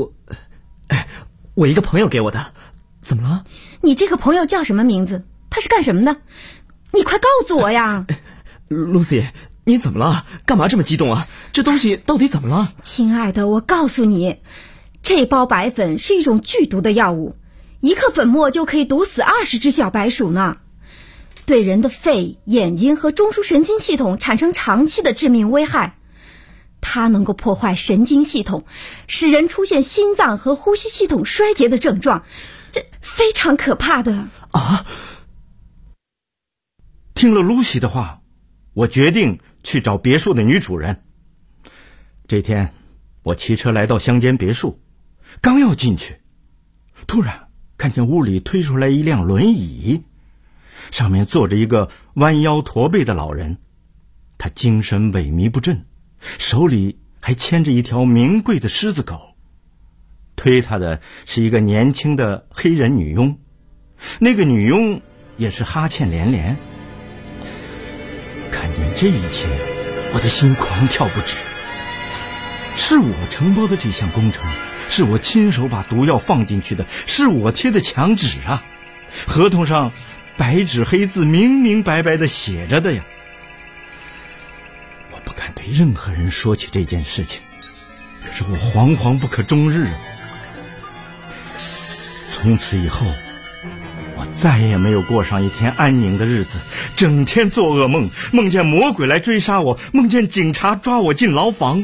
Speaker 22: 我一个朋友给我的。怎么了？
Speaker 23: 你这个朋友叫什么名字？他是干什么的？你快告诉我呀
Speaker 22: ！Lucy， 你怎么了？干嘛这么激动啊？这东西到底怎么了？
Speaker 23: 亲爱的，我告诉你，这包白粉是一种剧毒的药物，1克粉末就可以毒死20只小白鼠呢，对人的肺、眼睛和中枢神经系统产生长期的致命危害。它能够破坏神经系统，使人出现心脏和呼吸系统衰竭的症状，这非常可怕的。
Speaker 20: 听了露西的话，我决定去找别墅的女主人。这天我骑车来到乡间别墅，刚要进去，突然看见屋里推出来一辆轮椅，上面坐着一个弯腰驼背的老人，他精神萎靡不振，手里还牵着一条名贵的狮子狗。推他的是一个年轻的黑人女佣，那个女佣也是哈欠连连。看见这一切，我的心狂跳不止。是我承包的这项工程，是我亲手把毒药放进去的，是我贴的墙纸啊，合同上白纸黑字明明白白的写着的呀。 我不敢对任何人说起这件事情，可是我惶惶不可终日。从此以后，我再也没有过上一天安宁的日子，整天做噩梦，梦见魔鬼来追杀我，梦见警察抓我进牢房。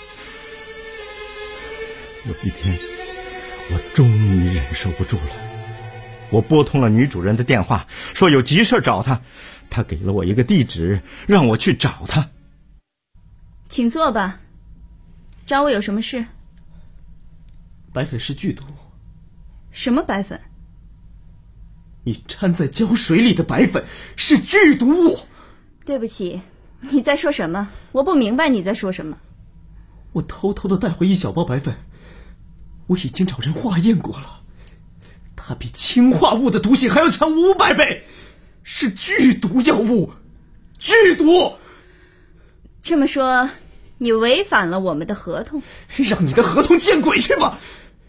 Speaker 20: 有一天，我终于忍受不住了，我拨通了女主人的电话，说有急事找她，她给了我一个地址，让我去找她。
Speaker 21: 请坐吧，找我有什么事？
Speaker 22: 白粉是剧毒。
Speaker 21: 什么白粉？
Speaker 22: 你掺在胶水里的白粉是剧毒物。
Speaker 21: 对不起，你在说什么？我不明白你在说什么。
Speaker 22: 我偷偷的带回一小包白粉，我已经找人化验过了，它比氰化物的毒性还要强500倍，是剧毒药物，剧毒。
Speaker 21: 这么说，你违反了我们的合同。
Speaker 22: 让你的合同见鬼去吧！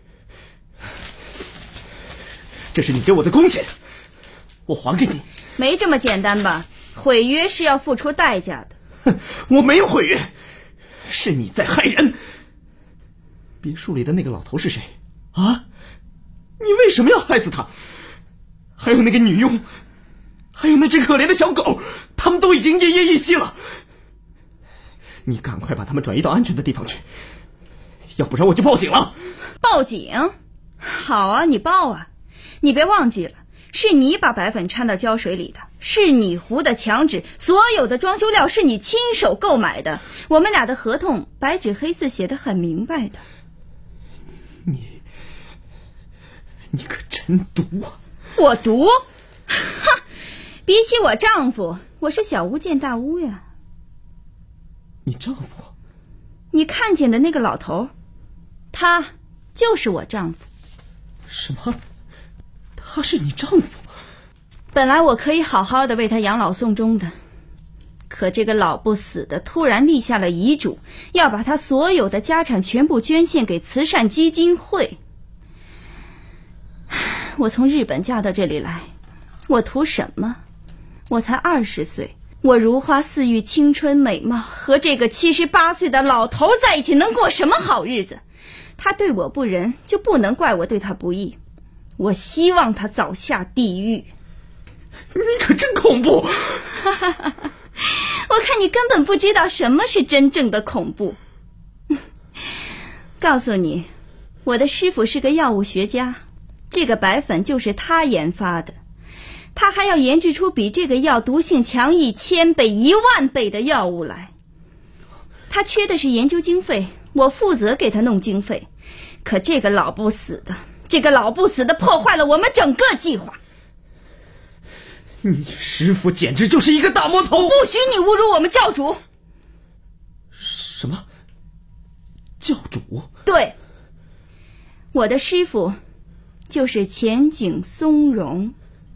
Speaker 22: 这是你给我的工钱，我还给你。
Speaker 21: 没这么简单吧？毁约是要付出代价的。
Speaker 22: 哼，我没有毁约，是你在害人。别墅里的那个老头是谁啊？你为什么要害死他？还有那个女佣，还有那只可怜的小狗，他们都已经奄奄一息了。你赶快把他们转移到安全的地方去，要不然我就报警了。
Speaker 21: 报警？好啊，你报啊。你别忘记了，是你把白粉掺到胶水里的，是你糊的墙纸，所有的装修料是你亲手购买的，我们俩的合同白纸黑字写得很明白的。
Speaker 22: 你可真毒啊！
Speaker 21: 我毒？哈，比起我丈夫，我是小巫见大巫呀。
Speaker 22: 你丈夫？
Speaker 21: 你看见的那个老头，他就是我丈夫。
Speaker 22: 什么？他是你丈夫？
Speaker 21: 本来我可以好好的为他养老送终的，可这个老不死的突然立下了遗嘱，要把他所有的家产全部捐献给慈善基金会。我从日本嫁到这里来，我图什么？我才20岁，我如花似玉，青春美貌，和这个78岁的老头在一起，能过什么好日子？他对我不仁，就不能怪我对他不义。我希望他早下地狱。
Speaker 22: 你可真恐怖！
Speaker 21: 我看你根本不知道什么是真正的恐怖。告诉你，我的师傅是个药物学家，这个白粉就是他研发的，他还要研制出比这个药毒性强1000倍、10000倍的药物来。他缺的是研究经费，我负责给他弄经费。可这个老不死的破坏了我们整个计划。
Speaker 22: 你师傅简直就是一个大魔头！
Speaker 21: 不许你侮辱我们教主！
Speaker 22: 什么？教主？
Speaker 21: 对，我的师傅就是前景松茸。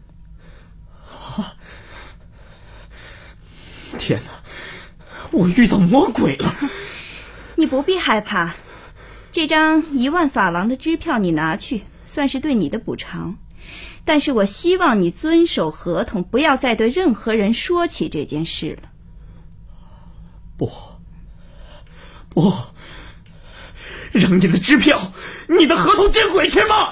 Speaker 22: 天哪，我遇到魔鬼了！
Speaker 21: 你不必害怕，这张1万法郎的支票你拿去，算是对你的补偿。但是我希望你遵守合同，不要再对任何人说起这件事了。
Speaker 22: 不，让你的支票、你的合同见鬼去吧！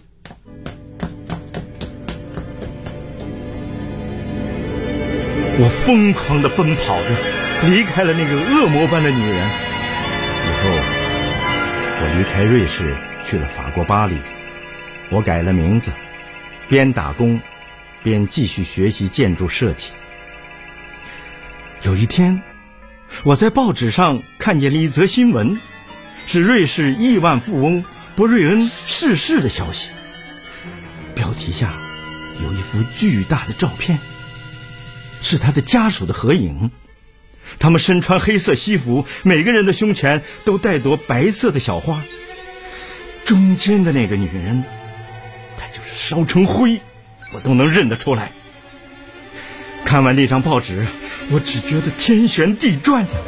Speaker 20: 我疯狂地奔跑着，离开了那个恶魔般的女人。以后，我离开瑞士，去了法国巴黎。我改了名字，边打工边继续学习建筑设计。有一天，我在报纸上看见了一则新闻，是瑞士亿万富翁博瑞恩逝世的消息。标题下有一幅巨大的照片，是他的家属的合影。他们身穿黑色西服，每个人的胸前都带朵白色的小花。中间的那个女人，她就是烧成灰，我都能认得出来。看完那张报纸，我只觉得天旋地转的。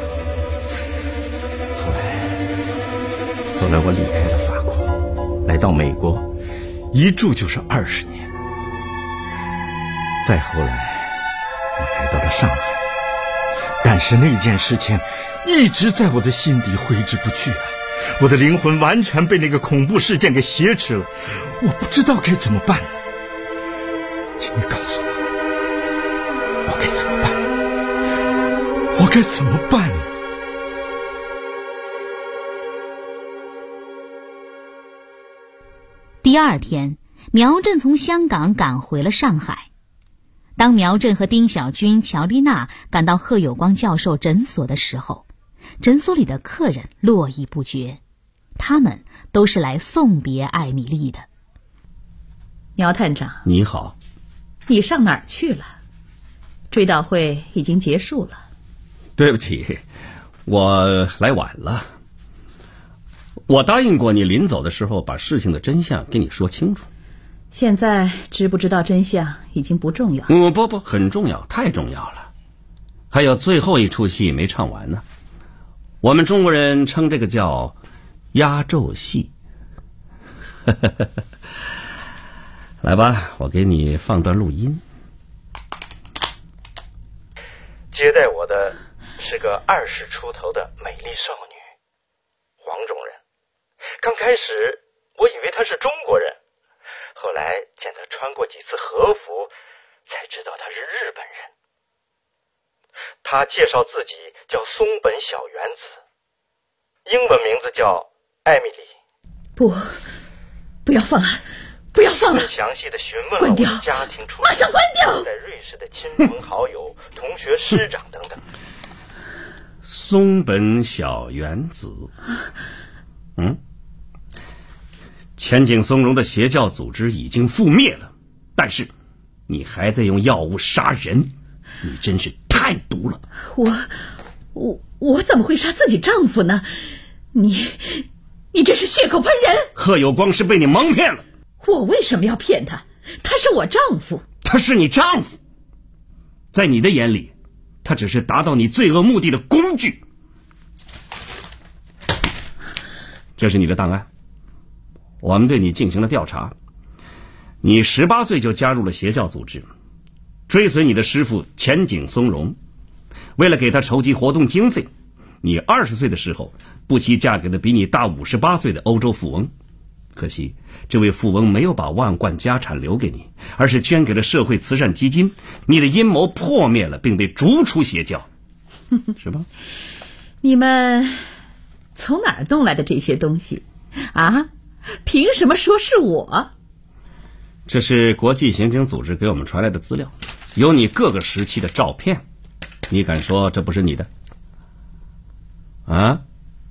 Speaker 20: 后来我离开了法国，来到美国，一住就是20年。再后来，我来到了上海， 但是那件事情一直在我的心底挥之不去啊！我的灵魂完全被那个恐怖事件给挟持了，我不知道该怎么办。请你告诉我，我该怎么办？我该怎么办呢？
Speaker 18: 第二天，苗振从香港赶回了上海。当苗振和丁小军、乔丽娜赶到贺有光教授诊所的时候，诊所里的客人络绎不绝，他们都是来送别艾米丽的。
Speaker 3: 苗探长，
Speaker 19: 你好。
Speaker 3: 你上哪儿去了？追悼会已经结束了。
Speaker 19: 对不起，我来晚了。我答应过你临走的时候把事情的真相跟你说清楚。
Speaker 3: 现在知不知道真相已经不重要。
Speaker 19: 不，很重要，太重要了。还有最后一出戏没唱完呢。我们中国人称这个叫压轴戏。来吧，我给你放段录音。
Speaker 20: 接待我的是个20出头的美丽少女，黄种人。刚开始我以为她是中国人，后来见她穿过几次和服，才知道她是日本人。她介绍自己叫松本小原子，英文名字叫艾米丽。
Speaker 3: 不要放了，不要放了！
Speaker 20: 详细的询问了我的家庭出身，
Speaker 3: 马上关掉！
Speaker 20: 在瑞士的亲朋好友、同学师长等等。
Speaker 19: 松本小原子，前井松荣的邪教组织已经覆灭了，但是你还在用药物杀人，你真是太毒了。
Speaker 3: 我怎么会杀自己丈夫呢？你这是血口喷人！
Speaker 19: 贺有光是被你蒙骗了。
Speaker 3: 我为什么要骗他？他是我丈夫。
Speaker 19: 他是你丈夫，在你的眼里，他只是达到你罪恶目的的工具。这是你的档案，我们对你进行了调查。你18岁就加入了邪教组织，追随你的师父前井松荣。为了给他筹集活动经费，你20岁的时候不惜嫁给了比你大58岁的欧洲富翁。可惜这位富翁没有把万贯家产留给你，而是捐给了社会慈善基金。你的阴谋破灭了，并被逐出邪教，是吧？
Speaker 3: 你们从哪儿弄来的这些东西啊？凭什么说是我？
Speaker 19: 这是国际刑警组织给我们传来的资料，有你各个时期的照片。你敢说这不是你的？啊？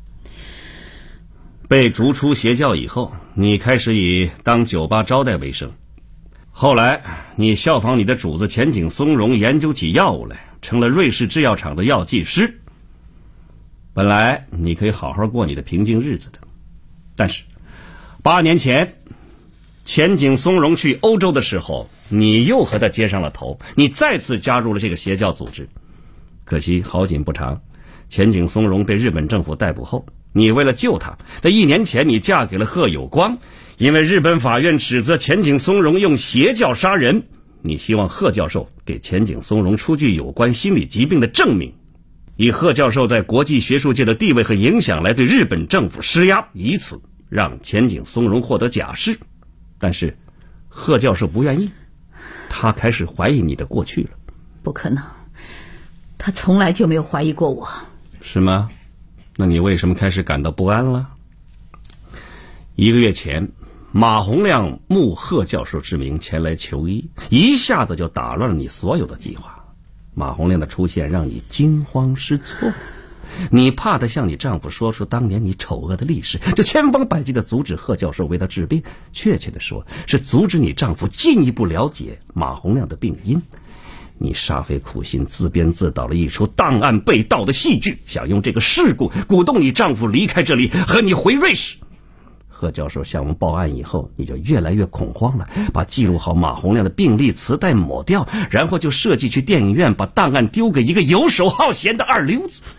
Speaker 19: 被逐出邪教以后，你开始以当酒吧招待为生。后来你效仿你的主子前井松荣，研究起药物来，成了瑞士制药厂的药剂师。本来你可以好好过你的平静日子的，但是8年前前井松荣去欧洲的时候，你又和他接上了头，你再次加入了这个邪教组织。可惜好景不长，前井松荣被日本政府逮捕后，你为了救他，在1年前你嫁给了贺有光。因为日本法院指责前井松荣用邪教杀人，你希望贺教授给前井松荣出具有关心理疾病的证明，以贺教授在国际学术界的地位和影响来对日本政府施压，以此让前井松荣获得假释。但是贺教授不愿意，他开始怀疑你的过去了。
Speaker 3: 不可能，他从来就没有怀疑过我。
Speaker 19: 是吗？那你为什么开始感到不安了？1个月前，马洪亮慕贺教授之名前来求医，一下子就打乱了你所有的计划。马洪亮的出现让你惊慌失措，你怕他向你丈夫说出当年你丑恶的历史，就千方百计地阻止贺教授为他治病，确切地说是阻止你丈夫进一步了解马洪亮的病因。你煞费苦心，自编自导了一出档案被盗的戏剧，想用这个事故鼓动你丈夫离开这里，和你回瑞士。贺教授向我们报案以后，你就越来越恐慌了，把记录好马洪亮的病历磁带抹掉，然后就设计去电影院把档案丢给一个游手好闲的二流子。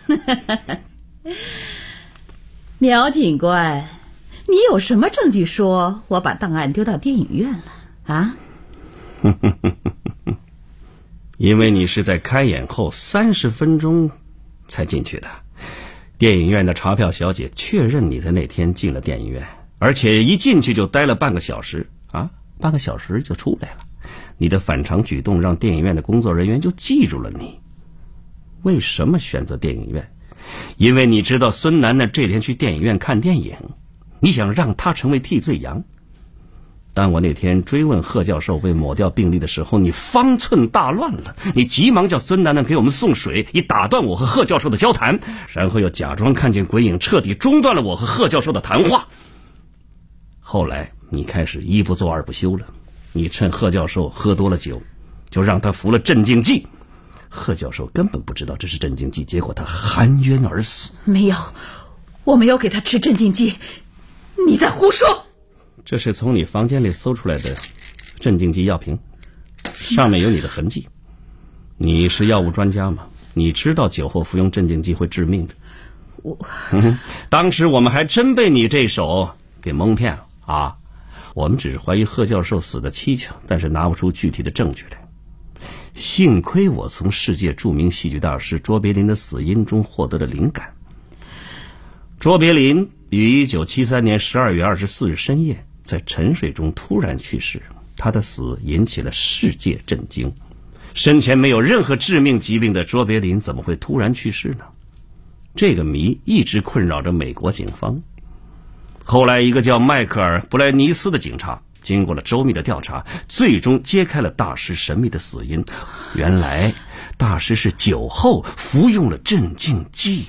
Speaker 3: 苗警官，你有什么证据说我把档案丢到电影院了啊？
Speaker 19: 因为你是在开演后30分钟才进去的。电影院的查票小姐确认你在那天进了电影院，而且一进去就待了半个小时啊，半个小时就出来了。你的反常举动让电影院的工作人员就记住了你。为什么选择电影院？因为你知道孙楠楠这天去电影院看电影，你想让他成为替罪羊。当我那天追问贺教授被抹掉病历的时候，你方寸大乱了，你急忙叫孙楠楠给我们送水，以打断我和贺教授的交谈，然后又假装看见鬼影，彻底中断了我和贺教授的谈话。后来你开始一不做二不休了，你趁贺教授喝多了酒，就让他服了镇静剂。贺教授根本不知道这是镇静剂，结果他含冤而死。
Speaker 3: 没有，我没有给他吃镇静剂，你在胡说。
Speaker 19: 这是从你房间里搜出来的镇静剂药瓶，上面有你的痕迹。你是药物专家吗？你知道酒后服用镇静剂会致命的。当时我们还真被你这手给蒙骗了啊！我们只是怀疑贺教授死的蹊跷，但是拿不出具体的证据来。幸亏我从世界著名戏剧大师卓别林的死因中获得了灵感。卓别林于1973年12月24日深夜在沉睡中突然去世，他的死引起了世界震惊。生前没有任何致命疾病的卓别林怎么会突然去世呢？这个谜一直困扰着美国警方。后来一个叫迈克尔·布莱尼斯的警察经过了周密的调查，最终揭开了大师神秘的死因。原来大师是酒后服用了镇静剂。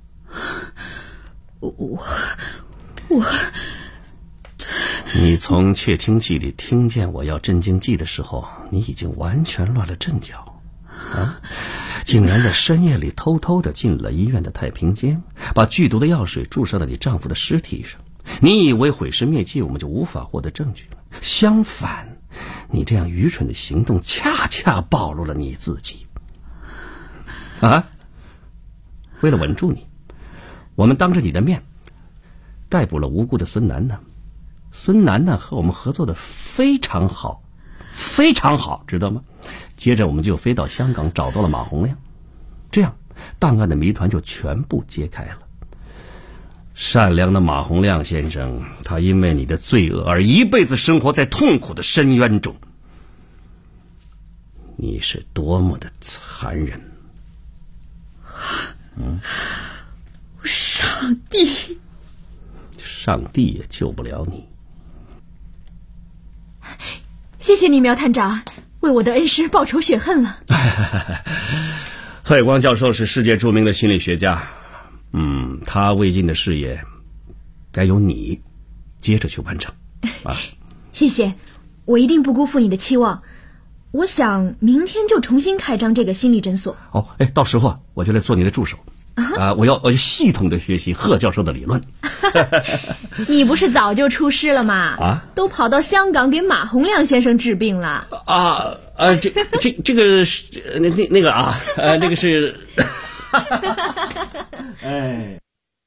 Speaker 19: 你从窃听器里听见我要镇静剂的时候，你已经完全乱了阵脚啊！竟然在深夜里偷偷的进了医院的太平间，把剧毒的药水注射到你丈夫的尸体上。你以为毁尸灭迹我们就无法获得证据了？相反，你这样愚蠢的行动恰恰暴露了你自己啊！为了稳住你，我们当着你的面逮捕了无辜的孙楠楠。孙楠楠和我们合作的非常好，非常好，知道吗？接着我们就飞到香港找到了马洪亮，这样档案的谜团就全部揭开了。善良的马洪亮先生，他因为你的罪恶而一辈子生活在痛苦的深渊中。你是多么的残忍！
Speaker 3: 上帝，
Speaker 19: 上帝也救不了你。
Speaker 4: 谢谢你，苗探长，为我的恩师报仇雪恨了。
Speaker 19: 贺有光教授是世界著名的心理学家，他未尽的事业该由你接着去完成啊！
Speaker 4: 谢谢，我一定不辜负你的期望。我想明天就重新开张这个心理诊所。
Speaker 19: 到时候我就来做你的助手我要系统的学习贺教授的理论。
Speaker 4: 你不是早就出师了吗？都跑到香港给马洪亮先生治病了。
Speaker 19: 这个是那个那个是哎。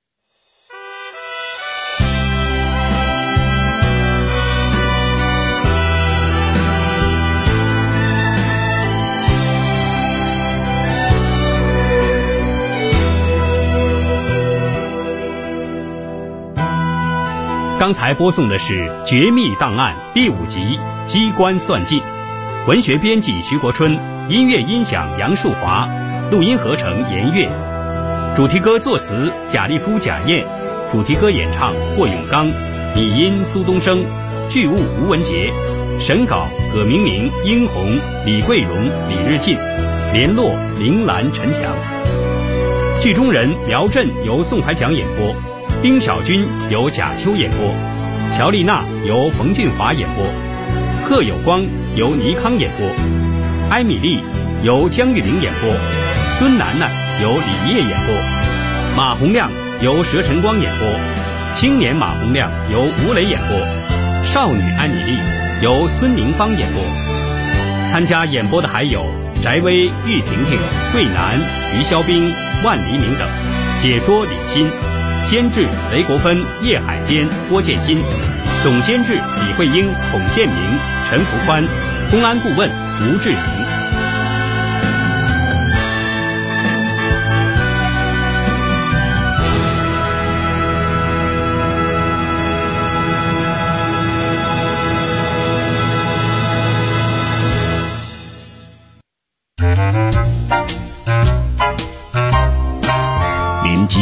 Speaker 16: 刚才播送的是《绝密档案》第5集《机关算尽》，文学编辑徐国春，音乐音响杨树华，录音合成严月，主题歌作词贾立夫、贾燕，主题歌演唱霍永刚，拟音苏东升，剧务吴文杰，审稿葛明明、殷红、李桂荣、李日进，联络林兰、陈强。剧中人苗震由宋海奖演播，丁小军由贾秋演播，乔丽娜由冯俊华演播，贺有光由倪康演播，艾米丽由江玉玲演播，孙楠楠由李烨演播，马洪亮由佘晨光演播，青年马洪亮由吴磊演播，少女安妮丽由孙宁芳演播。参加演播的还有翟薇、玉婷婷、桂南、于肖冰、万黎明等，解说李欣，监制雷国芬、叶海坚、郭建新，总监制李慧英、孔宪明、陈福宽，公安顾问吴志明。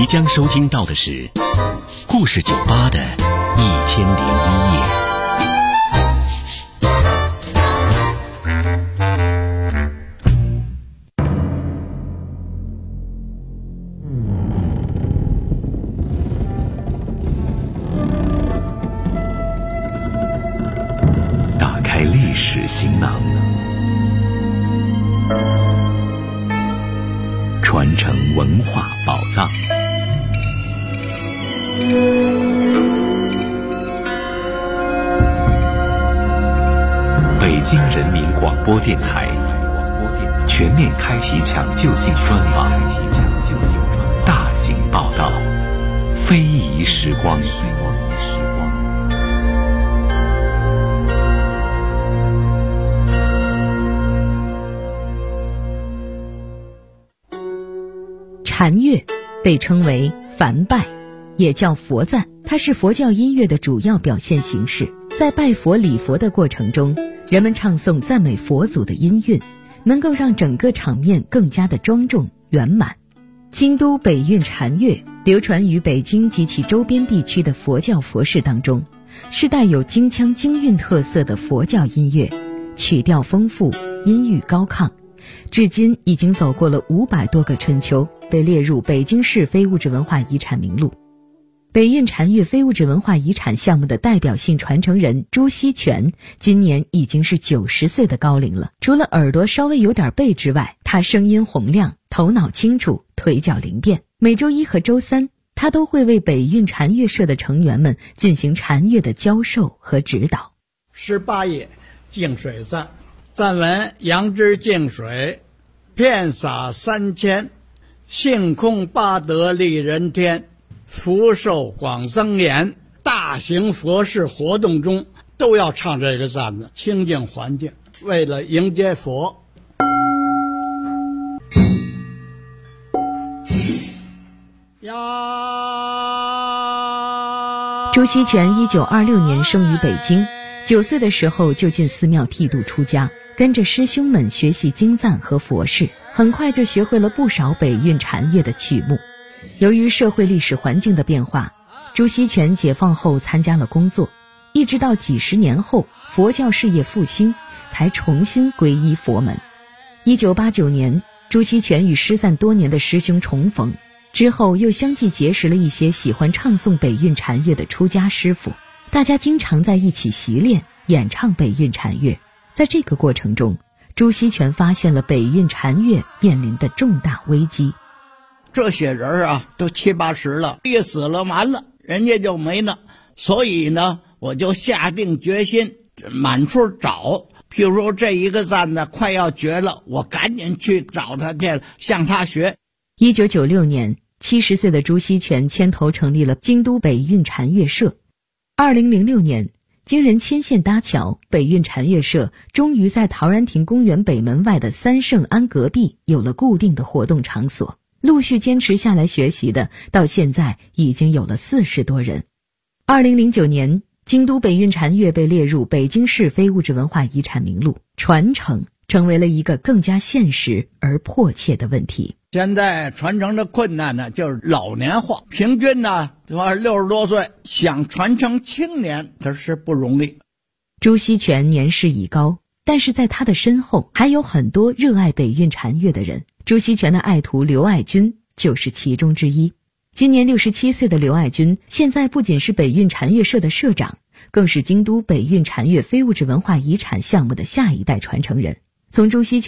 Speaker 1: 即将收听到的是故事酒吧的1001夜。打开历史行囊，传承文化宝藏。北京人民广播电台全面开启抢救性专访，大型报道，非遗时光。
Speaker 18: 禅乐被称为梵拜，也叫佛赞，它是佛教音乐的主要表现形式。在拜佛礼佛的过程中，人们唱诵赞美佛祖的音韵，能够让整个场面更加的庄重圆满。京都北韵禅乐流传于北京及其周边地区的佛教佛事当中，是带有京腔京韵特色的佛教音乐，曲调丰富，音域高亢，至今已经走过了500多个春秋，被列入北京市非物质文化遗产名录。北韵禅乐非物质文化遗产项目的代表性传承人朱锡全今年已经是90岁的高龄了。除了耳朵稍微有点背之外，他声音洪亮，头脑清楚，腿脚灵便。每周一和周三，他都会为北韵禅乐社的成员们进行禅乐的教授和指导。
Speaker 5: 18页净水赞，赞文：杨枝净水，遍洒3000，性空八德利人天，福寿广增延。大型佛事活动中都要唱这个赞子，清净环境，为了迎接佛。
Speaker 18: 朱锡全1926年生于北京，9岁的时候就进寺庙剃度出家，跟着师兄们学习经赞和佛事，很快就学会了不少北韵禅乐的曲目。由于社会历史环境的变化，朱锡全解放后参加了工作，一直到几十年后佛教事业复兴，才重新皈依佛门。1989年，朱锡全与失散多年的师兄重逢，之后又相继结识了一些喜欢唱诵北韵禅乐的出家师傅，大家经常在一起习练演唱北韵禅乐。在这个过程中，朱锡全发现了北韵禅乐面临的重大危机。
Speaker 5: 这些人啊，都70、80了，一死了完了，人家就没了。所以呢，我就下定决心满处找。譬如说这一个赞呢快要绝了，我赶紧去找他去，向他学。
Speaker 18: 1996年，70岁的朱锡全牵头成立了京都北韵禅乐社。2006年，经人牵线搭桥，北韵禅乐社终于在陶然亭公园北门外的三圣庵隔壁有了固定的活动场所。陆续坚持下来学习的，到现在已经有了40多人。2009年，京都北韵禅乐被列入北京市非物质文化遗产名录，传承成为了一个更加现实而迫切的问题。
Speaker 5: 现在传承的困难呢，就是老年化，平均呢60多岁，想传承青年可是不容易。
Speaker 18: 朱锡全年事已高，但是在他的身后还有很多热爱北韵禅乐的人。朱锡全的爱徒刘爱军就是其中之一。今年67岁的刘爱军，现在不仅是北韵禅乐社的社长，更是京都北韵禅乐非物质文化遗产项目的下一代传承人。从朱锡全